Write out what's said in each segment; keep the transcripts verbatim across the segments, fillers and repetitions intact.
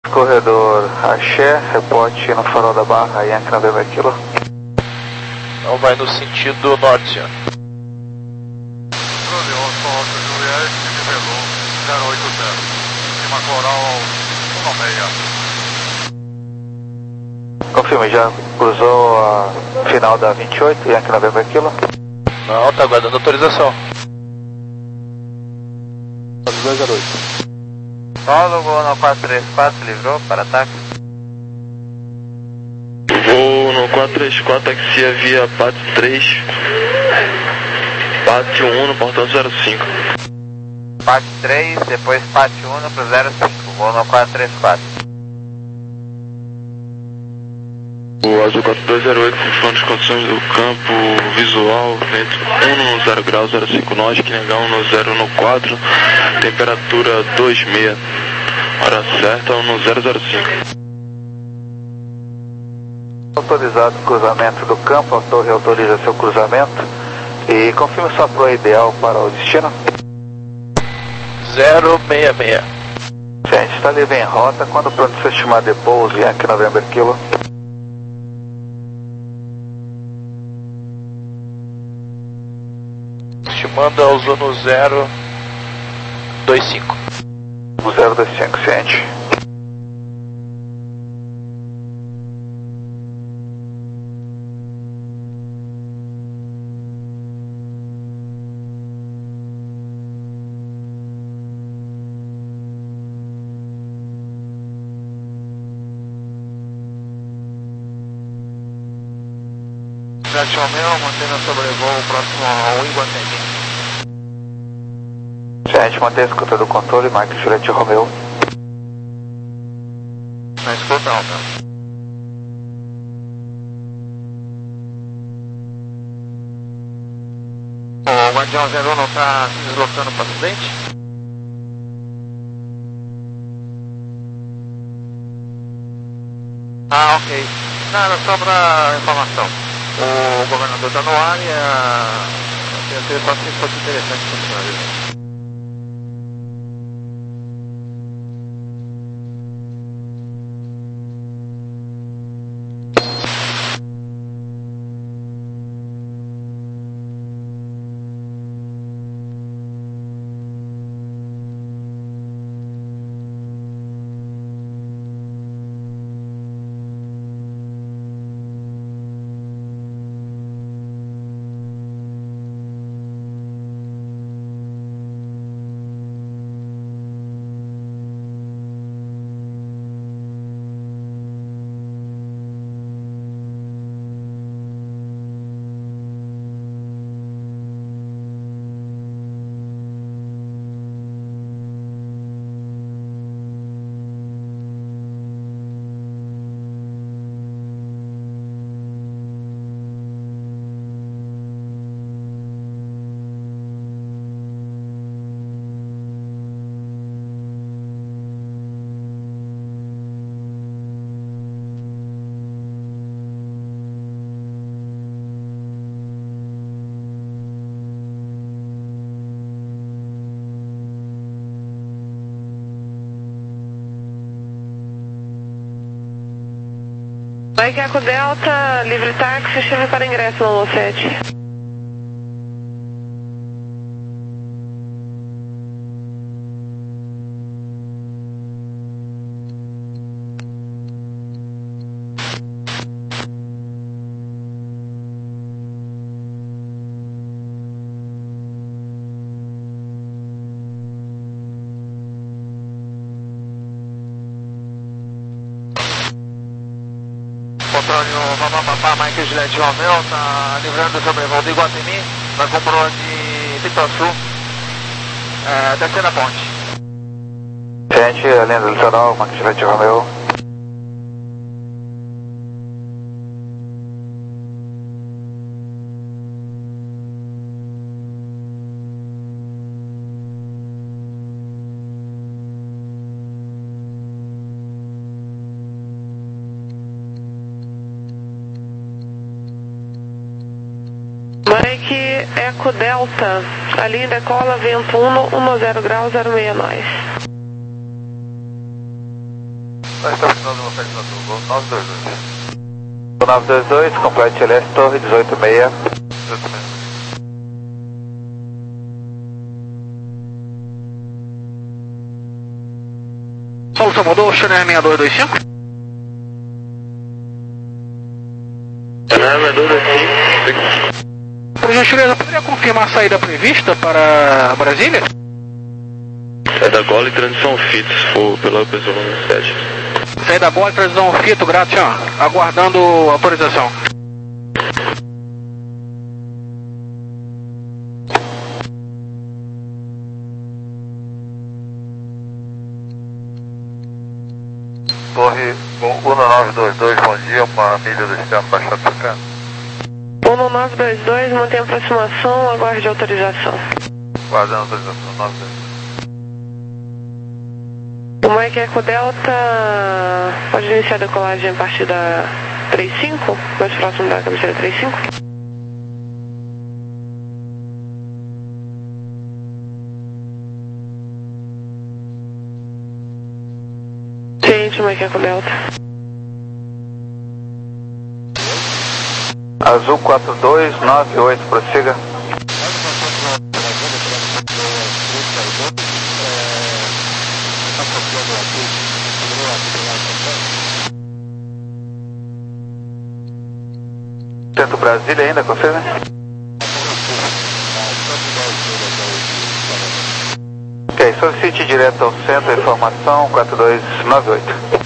Corredor Axé, reporte no farol da Barra, Yankee November Kilo. Não vai no sentido norte, senhor. Juliette, nivelou zero oito zero. Cima coral um seis. Confirme, já cruzou a final da vinte e oito, Yankee November Kilo? Não, tá aguardando autorização. dois zero oito. Paulo, voo no quatro três quatro, livrou para ataque. Voo no quatro três quatro, taxia via P A T três, P A T um no portão zero cinco. P A T três, depois P A T um para o zero cinco, voo no quatro três quatro. O Azul quatro dois zero oito, confirmando as condições do campo visual, vento um no zero grau, zero cinco Norte, Negar um no zero no quatro, temperatura dois seis, hora certa um no zero zero cinco. Autorizado o cruzamento do campo, a torre autoriza seu cruzamento e confirme sua proa ideal para o destino. zero seis seis. Gente, está livre em rota, quando pronto se estimar de pouso, Yankee November Kilo. Estimando a ozono zero dois cinco. zero dois cinco, ciente. Juliette Romeo, mantendo sobrevoo próximo ao Iguatemi. Gente, mantenha a escuta do controle, Mike Juliette Romeo. Na escuta, Romeo. O Guardião zero um não está se deslocando para o acidente? Ah, ok. Não, era só para informação. O governador está no ar e a... eu tenho só se fosse interessante continuar isso. Mike Eco Delta, livre táxi, chame para ingresso no um sete. Antônio Papapá, Mike Juliette Romeo, está livrando o sobrevoo do Iguatemi, vai com proa de Pituaçu, é, descendo a ponte. Gente, a linha do litoral, Mike Juliette Romeo. Mike Eco Delta, a linha decola, vento um no zero grau, zero seis nós. Nós estamos finalizando uma festa do Gol nove dois dois. nove dois dois, complete L S Torre dezoito seis. dezoito seis. Paulo Salvador, Chanel seis dois dois cinco. Chanel seis dois dois cinco. Por gentileza, poderia confirmar a saída prevista para Brasília? É da Gola e transição fita, se for pela pessoa sete. Saída da Gola e transição fita, grátis, aguardando autorização. Torre um nove dois dois, bom dia, família do Externo Baixada Sacana. um nove dois dois, mantém aproximação, aguarde autorização. Guardando autorização, nove dois dois. O Mike Eco Delta pode iniciar a decolagem a partir da trinta e cinco, mais próximo da cabeceira trinta e cinco. Ciente, Mike Eco Delta. Azul quatro dois nove oito, prossiga. Centro Brasília ainda, confirma? Ok, solicite direto ao centro, informação quatro dois nove oito.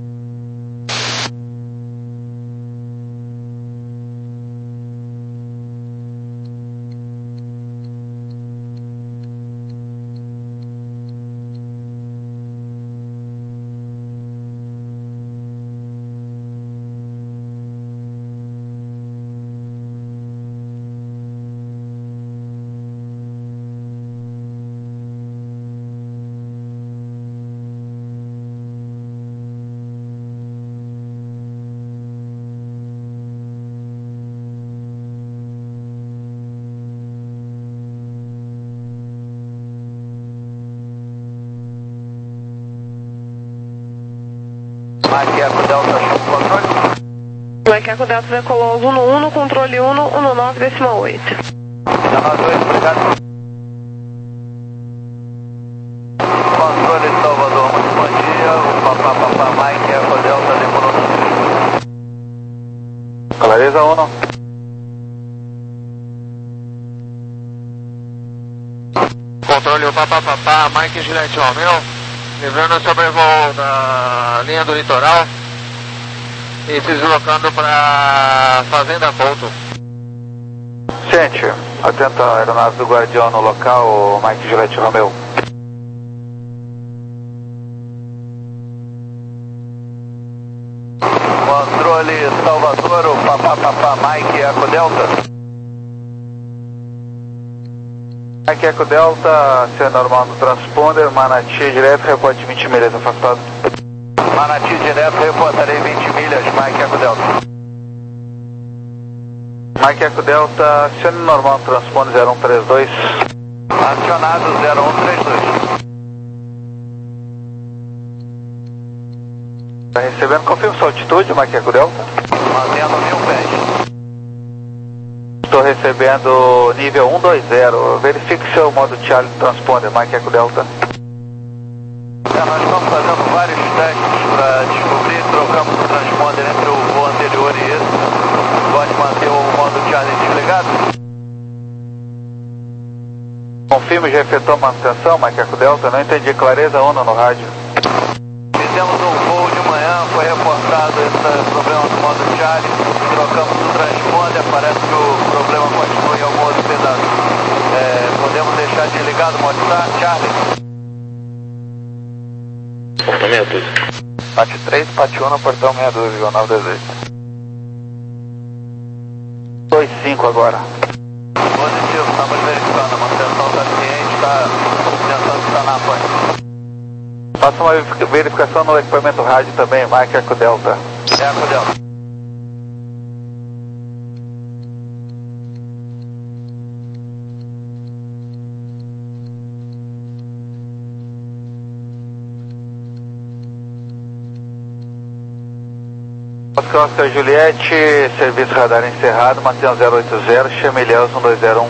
Mike Eco Delta, controle. Mike Eco Delta decolou um no um, controle um no nove decimal oito. nove oito, obrigado. Controle Salvador, muito bom dia. O Papá Papá Mike Eco Delta demorou. Clareza um. Controle o Papá Papá, Mike Gillette Romeo, livrando o sobrevoo da linha do litoral e se deslocando para Fazenda Couto. Ciente, atenta a aeronave do Guardião no local, Mike Gillette Romeo. Controle Salvador, o Papá Papá Mike Eco Delta. Mike Eco Delta, C normal no transponder, Manati direto, reporte vinte milhas afastado. Manati direto, reportarei vinte milhas, Mike Eco Delta. Mike Eco Delta, C normal no transponder zero um três dois. Acionado zero um três dois. Está recebendo, confirma sua altitude, Mike Eco Delta. Mantendo mil pés. Estou recebendo nível um dois zero. Verifique seu modo Charlie Transponder, Mike Eco Delta. É, nós estamos fazendo vários testes para descobrir, trocamos o transponder entre o voo anterior e esse. Pode manter o modo Charlie desligado? Confirme, já efetuou manutenção, Mike Eco Delta. Não entendi, clareza um no rádio. Fizemos um voo de manhã, foi reportado esse problema do modo Charlie. Trocamos o transponder, parece que o problema continua em algum outro pedaço. É, podemos deixar desligado o modo Charlie? Portão meia dúzia. Pate três, Pate um no portão meia dúzia, nove dois dois. dois cinco agora. Positivo, estamos verificando, a manutenção está ciente, está tentando estar na pane. Faça uma verificação no equipamento rádio também, Mike Eco Delta. Eco Delta. Oscar Oscar Juliette, serviço radar encerrado, mantenha zero oito zero, chama Ilhéus um dois zero um.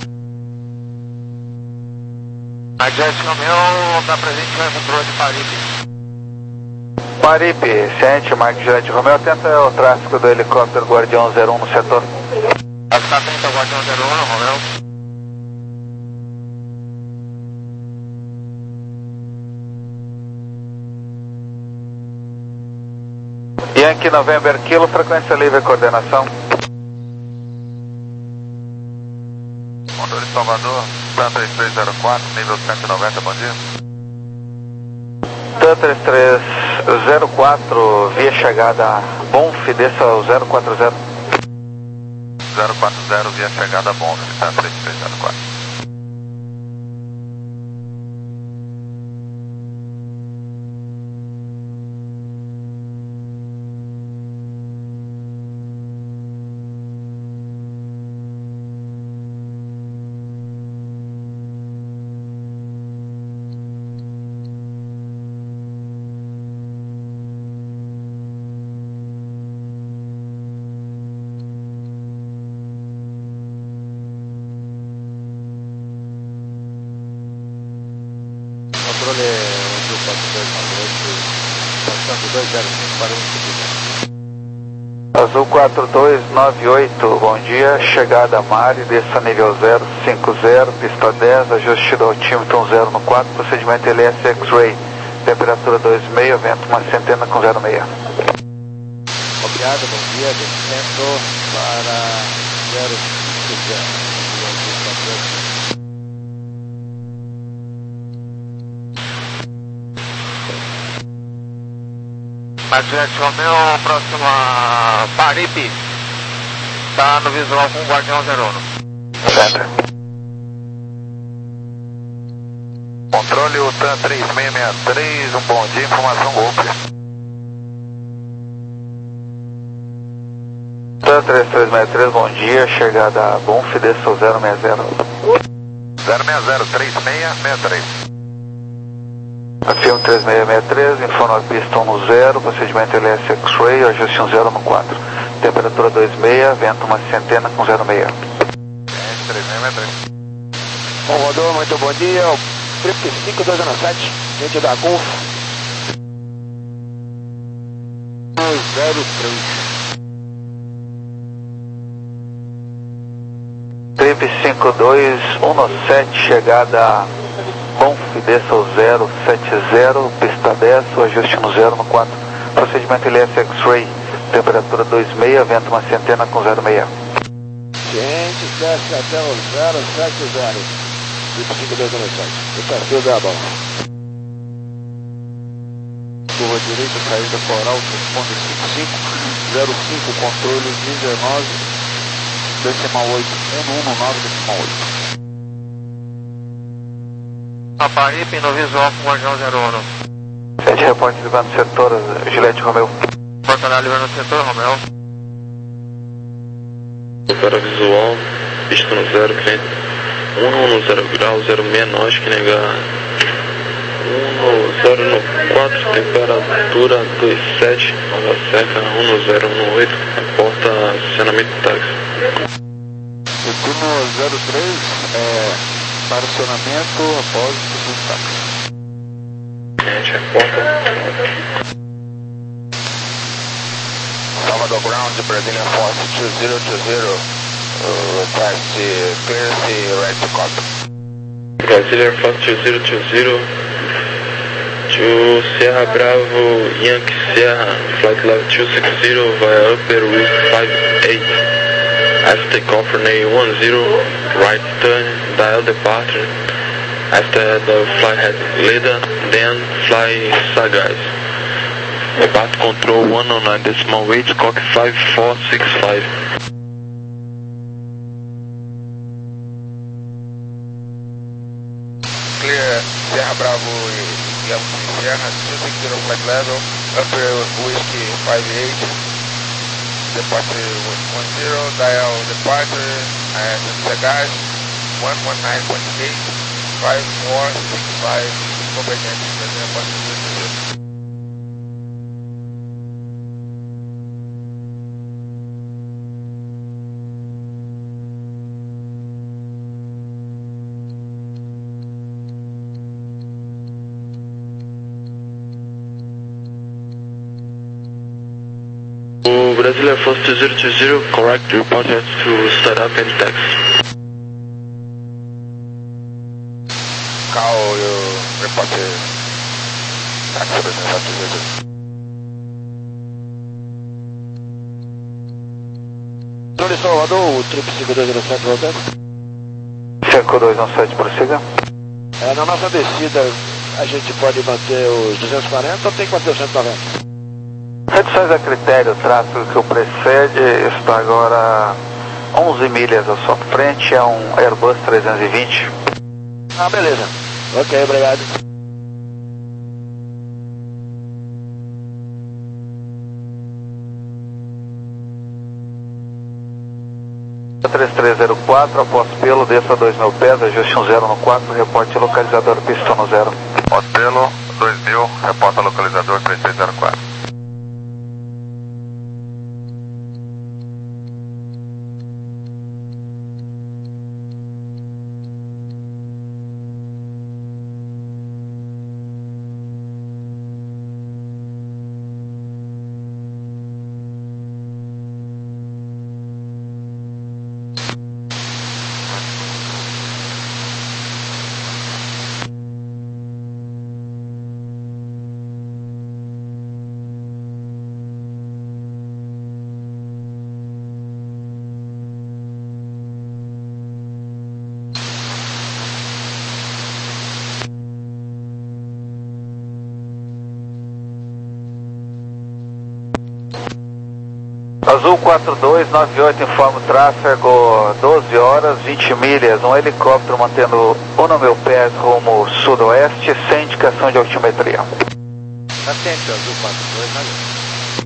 A Jet Romeo está presente no controle de Paripe. Paripe, ciente, Mike Juliette Romeo, atenta ao tráfego do helicóptero Guardião zero um no setor. Está atento ao Guardião zero um, Romeo. Yankee November Kilo, frequência livre, coordenação. Controle Salvador, TAM três três zero quatro, nível cento e noventa, bom dia. TAM três três zero quatro, via chegada Bonf, desça ao zero quatro zero. zero quatro zero, via chegada Bonf, TAM três três zero quatro. Controle Azul quatro dois nove oito, passando dois zero cinco para um cinco. Azul quatro dois nove oito, bom dia, chegada Mari, desça nível zero cinco zero, pista dez, ajuste do altímetro zero no quatro, procedimento L S X-Ray, temperatura dois meio, vento uma centena com zero seis. Copiado, bom dia, descendo para zero cinco zero. Jet Romeo, próximo a Paripe, está no visual com o Guardião zero um. Center. Controle o TAM três seis seis três, um bom dia, informação golpe. TAM três três seis três, bom dia, chegada a Bonf, desça ao zero seis zero. zero seis zero, três seis seis três. Filme três seis seis três, informa a pista um no zero, procedimento L S X-Ray, ajuste um zero no quatro. Temperatura dois meio, vento uma centena com zero seis. três seis seis três. Bom, rodou, muito bom dia, Trip cinco dois zero sete, gente da Golf. dois zero três. Trip cinco dois um sete, chegada Bonf, desça ao zero sete zero, pista dez, o ajuste no zero no quatro. Procedimento L S X-Ray, temperatura dois meio, vento uma centena com zero seis. Ciente, desce até o zero sete zero. Trip cinco dois zero sete. O perfil da Bonf. Curva direita, saída coral, responde cinco cinco zero cinco, controle dezenove, decimal oito, um um nove, decimal oito. A Paripe no visual com o Guardião zero um. Sete reporte livrando setor, Juliette Romeo. Portará livrando setor, Romeo. Para visual, pista no zero, cliente um no zero grau, zero seis náutica, negar um no zero no quatro, temperatura dois sete, nova seca, um no zero um no oito, porta acionamento táxi. Turno zero três, é... para acionamento após o táxi. Gente, porta. Salvador Ground, Brazilian Force dois zero dois zero, uh, request clearance right to copy. Brazilian Force dois zero dois zero to Sierra Bravo, Yankee Sierra, flight level two six zero via upper route five eight. After takeoff runway one zero, right turn, dial departure. After the flight has leader, then fly Sagaz. About control one oh nine decimal eight, cock five four six five. Clear Sierra Bravo e Yankee Sierra, two six zero flight level, upper whiskey five eight. Departure one zero, dial departure, and Sagaz one one nine point eight, five four six five, convergente, Brazilian Force dois zero dois zero. Brasília Air Force two zero two zero, correct, report has to start up and taxi. Cal, eu report taxi Brasília Air Force two zero two zero. Controle Salvador, o trip cinco dois zero sete voltando. cinco dois um sete, prossiga. É, na nossa descida, a gente pode manter os duzentos e quarenta ou tem que manter os cento e noventa? Reduções a critério, o tráfego que o precede está agora onze milhas à sua frente, é um Airbus trezentos e vinte. Ah, beleza. Ok, obrigado. três três zero quatro, após pelo, desça dois mil pés, ajuste um zero no quatro, reporte localizador pista no zero. Após pelo, dois mil, reporta localizador três três zero quatro. Azul quatro dois nove oito, informa o tráfego doze horas, vinte milhas, um helicóptero mantendo um mil pés rumo sudoeste, sem indicação de altimetria. Atente, Azul quatro dois nove oito.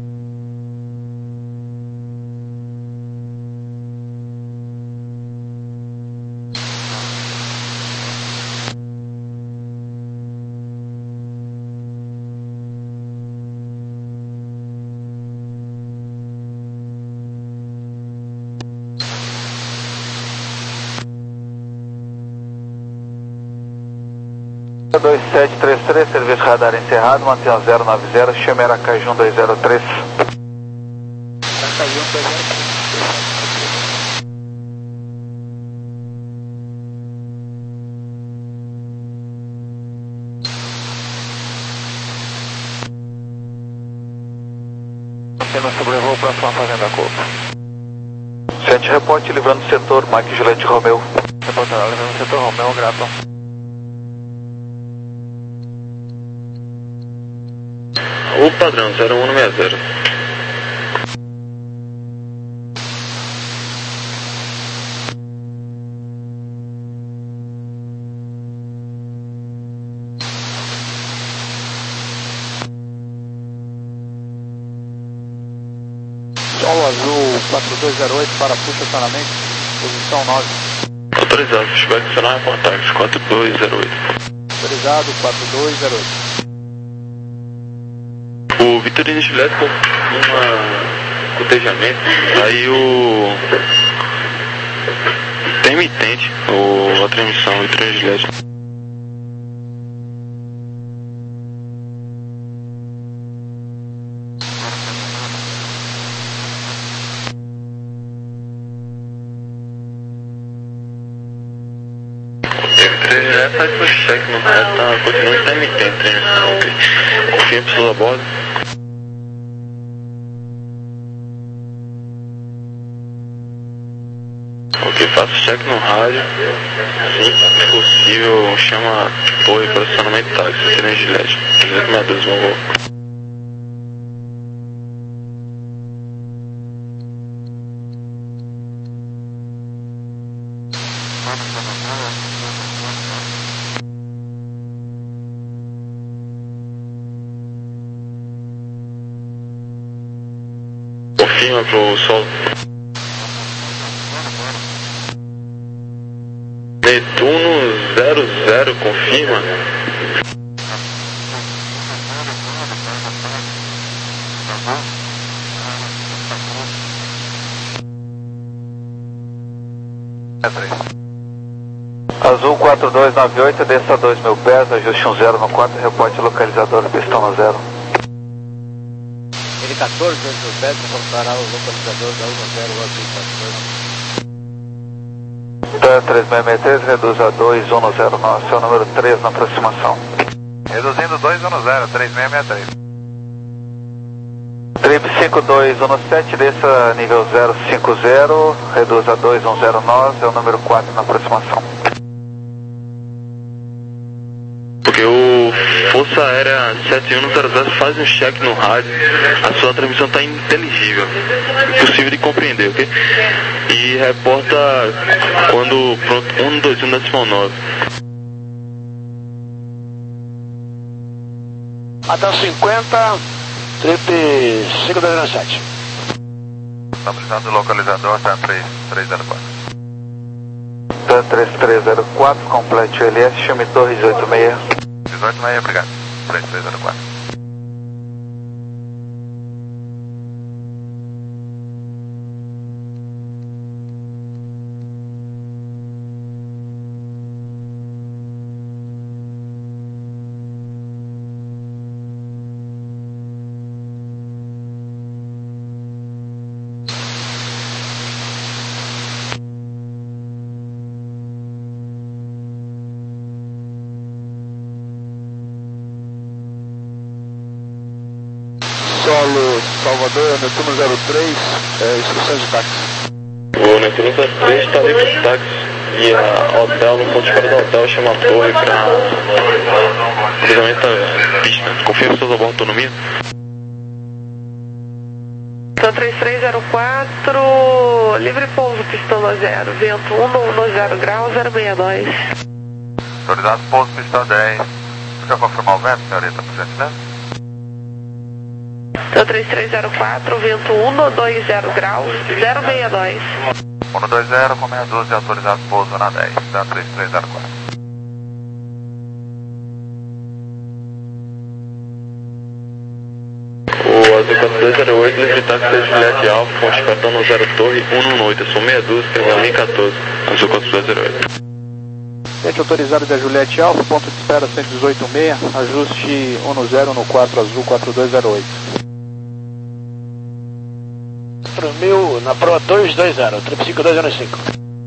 dois sete três três, serviço radar encerrado, mantenha zero nove zero, chame Aracaju um dois zero três. Aracaju um dois zero três. Apenas sobrevoo para sua fazenda Copa. sete, reporte livrando o setor, Mike Juliette Romeu. Reporte livrando o setor Romeu, grato. O padrão zero um seis zero. Solo Azul quatro dois zero oito, para puxa estacionamento, posição nove. Autorizado, vai adicionar reportagem quatro dois zero oito. Autorizado quatro dois zero oito. O Vitorino Juliette com um cotejamento, aí o intermitente, o, a transmissão, o Vitorino Juliette. O faz push check no resto, tá, continua intermitente a transmissão, ok. Confirma pessoas a bordo. Ok, faça check no rádio, assim que possível, chama torre para acionamento táxi, Vitorino Juliette, trezentos e sessenta e dois, vamos. Confirma pro sol. Netuno zero zero, confirma. Azul quatro dois nove oito, desça dois mil pés, ajuste um zero no quatro, reporte localizador pistão no zero. treze e quatorze, dentro do Pedro, voltará o localizador da um zero azul quatro dois. Tá, três seis seis três, reduz a dois um zero nove, seu número três na aproximação. Reduzindo dois um zero, três seis seis três. Trip cinco dois um sete, desça nível zero cinco zero, reduz a dois um zero nove, é o número quatro na aproximação. Porque o Força Aérea sete um zero zero faz um check no rádio, a sua transmissão está inteligível, impossível de compreender, ok? E reporta quando pronto, um dois um decimal nove. Até cinquenta, trip cinco dois zero sete. Estamos usando o localizador, tá três três zero quatro. Tá, três três zero quatro, complete o L S, chame Torre dezoito seis. dezoito seis, obrigado. três três zero quatro. Solo Salvador, Netuno zero três, é, instruções de táxi. O Netuno zero três está livre de táxi e a hotel, no ponto de espera do hotel, chama a torre para cruzamento da pista. Confirma suas autonomia. Então três três zero quatro, livre pouso, pistola zero, vento um no zero grau, zero seis dois. Autorizado pouso, pistão dez. Quer confirmar o vento, senhorita, por gentileza? Então três três zero quatro, vento um no dois zero graus, zero seis dois. um dois zero, com meia dúzia, autorizado pouso na dez, da três três zero quatro. O Azul quatro dois zero oito, livre táxi da Juliette Alfa, ponte cartão no zero Torre um um oito, são meia dúzia, Pergaminho quatorze, Azul quatro dois zero oito. Gente autorizado da Juliette Alfa, ponto de espera cento e dezoito seis, ajuste um zero no quatro Azul quatro dois zero oito. quatro mil na Pro dois dois zero, trip cinco dois zero cinco.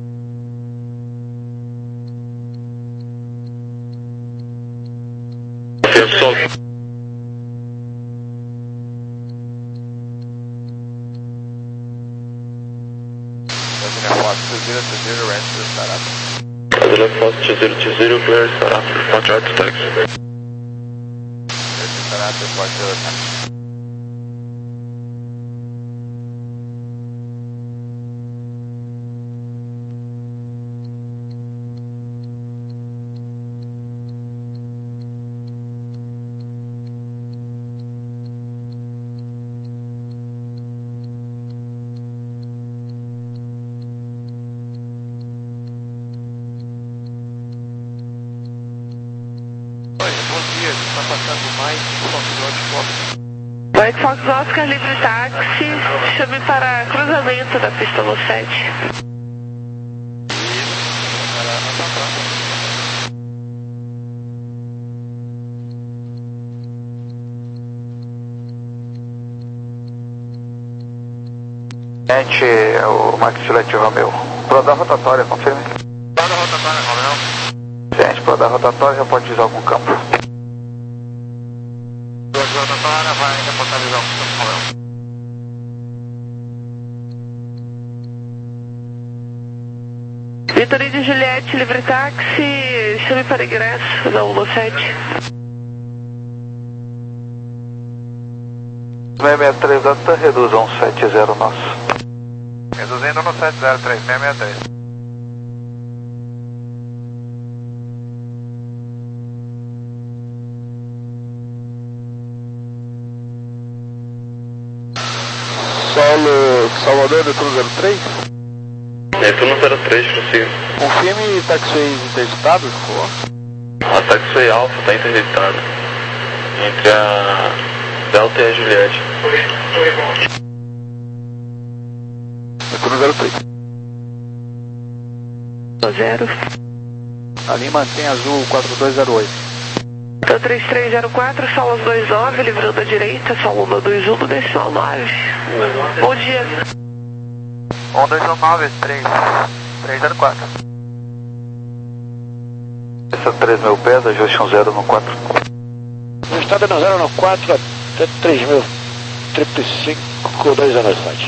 Eu só... Brasília Fox two zero two zero, clear start after departure to taxi. Mike Fox Oscar, livre táxi, chame para cruzamento da pista no sete. Gente, é o Max Juliette Romeo. Prodar rotatória, confirme. Prodar rotatória, Romeo. Gente, prodar rotatória já pode usar algum campo. Rotatória vai reportar visão, Romeo. Vitorino de Juliette, livre táxi, chame para ingresso da um no sete. seis seis três, data, reduza um sete zero nosso. Reduzindo no sete zero três seis seis três. Solo Salvador, Netuno zero três. Netuno zero três, prossiga. Confirme taxiway interditado, por favor. A taxiway Alfa está interditada entre a Delta e a Juliette. Netuno zero três. Zero. Ali mantém Azul quatro dois zero oito. Então três três zero quatro, solas dois nove, livrando à direita, solo um dois um, decimal nove. Bom dia. um dois um nove, três três zero quatro. Essa três mil pés, ajuste um zero no quatro. No estado no zero no quatro, até três mil, trinta e cinco, dois zero sete.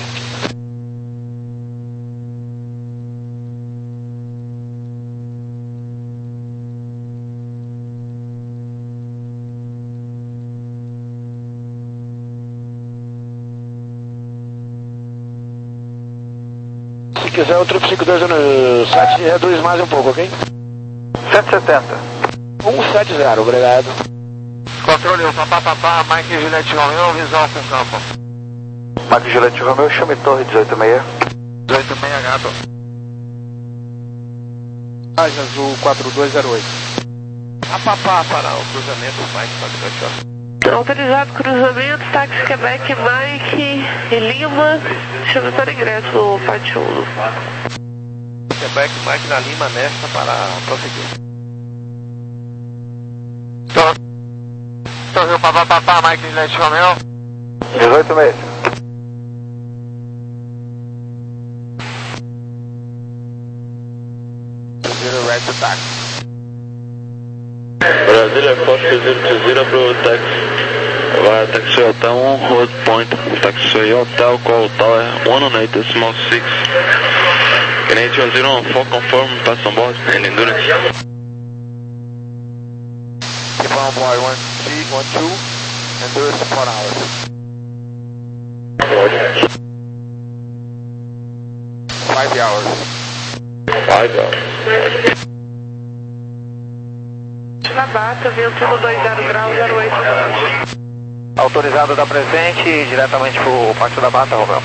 Se quiser o triplo cinco dois zero sete, reduz mais um pouco, ok? cento e setenta. cento e setenta, obrigado. Controle, papá, papá, Mike Juliette Romeo, visual com campo. Mike Juliette Romeo, chame torre dezoito seis. dezoito seis, gato. Página azul quatro dois zero oito. A papá para o cruzamento, Mike, quatro dois zero oito. Autorizado cruzamento, táxi Quebec, Mike e Lima. Chame para ingresso no pátio um. Quebec, Mike na Lima, nesta para prosseguir. Torre, papá, papá, Mike Juliette Romeo. dezoito seis. Zero red to taxi. Brasília, Fox zero três zero pro táxi. Vai, taxi hotel um, road point. Taxi hotel, call tower one oh eight decimal six. Canadian zero four confirm, pass on board and endurance. Keep on board, one three, one two, endurance four hours. Five hours. Five hours. Labata, vento um dois zero graus, zero oito nove. Autorizado da presente, diretamente pro Pátio da Bata, Romeu.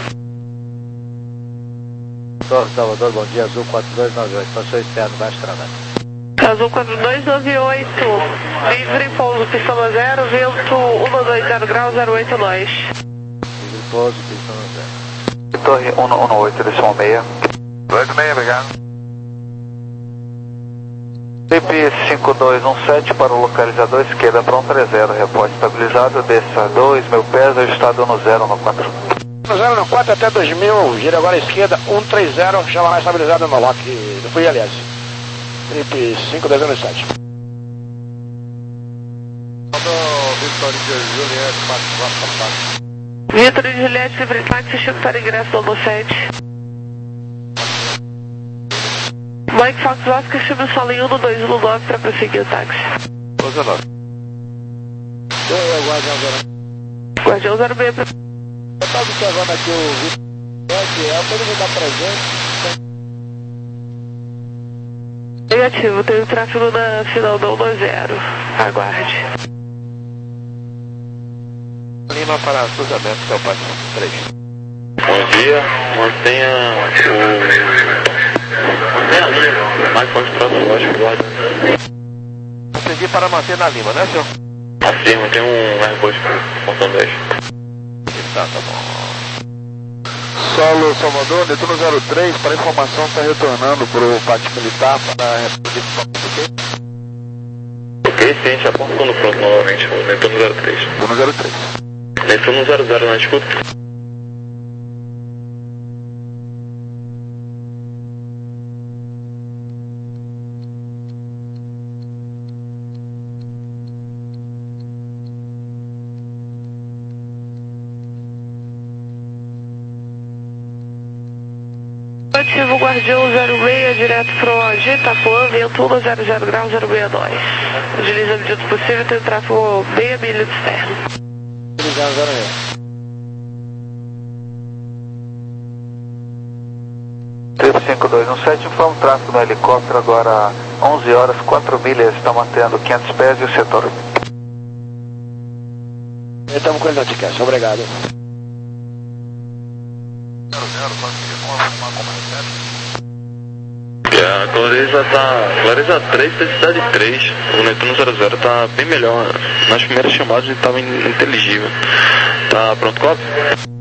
Torre Salvador, bom dia, azul quatro dois nove oito, passou externo, baixo travado. Azul quatro dois nove oito, livre pouso, pistão zero, vento um dois zero graus, zero oito nós. Livre pouso, pistão zero. Torre um um oito, decimal seis. dezoito seis, obrigado. Trip cinco dois um sete para o localizador esquerda para um três zero, repórter estabilizado, desça dois mil pés, ajustado no zero no quatro. No zero no quatro até dois mil, gira agora à esquerda, um três zero, já vai estabilizado no lock, do fui aliás. Trip cinco dois zero sete. Vitor e Juliette, livre táxi, Chico para ingresso no sete. Mike Fox Oscar, chama o solo em um dois um nove para prosseguir o táxi. doze nove. Guardião zero seis. Eu estava observando aqui o Vitor, é para ele me dar presente. Negativo, tem tráfego na final do um dois zero. Aguarde. Lima para cruzamento, seu pátio três. Bom dia, mantenha o... Mantenha a linha, mais forte próximo, lógico, guarda. Consegui para manter na Lima, né, senhor? Afirma, tem um Airbus portão dez. Tá, tá bom. Solo Salvador, Netuno zero três, para informação, está retornando para o pátio militar para a República. Ok, sim, a gente apontou no pronto novamente, o Netuno zero três. Netuno zero três. Netuno zero zero, na escuta. Ativo Guardião zero seis, direto pro O G, Itapuã, vento um zero zero graus, zero seis nós. Utiliza a medida possível, tem tráfego meia milha de externo. Utilizando zero seis. Trip cinco dois um sete, informa o tráfego no helicóptero agora onze horas, quatro milhas, está mantendo quinhentos pés e o setor. Estamos com ele no Ticast, obrigado. A Clareza tá. Clareza três, densidade três. O Netuno zero zero tá bem melhor. Nas primeiras chamadas ele tava ininteligível. Tá pronto, copy?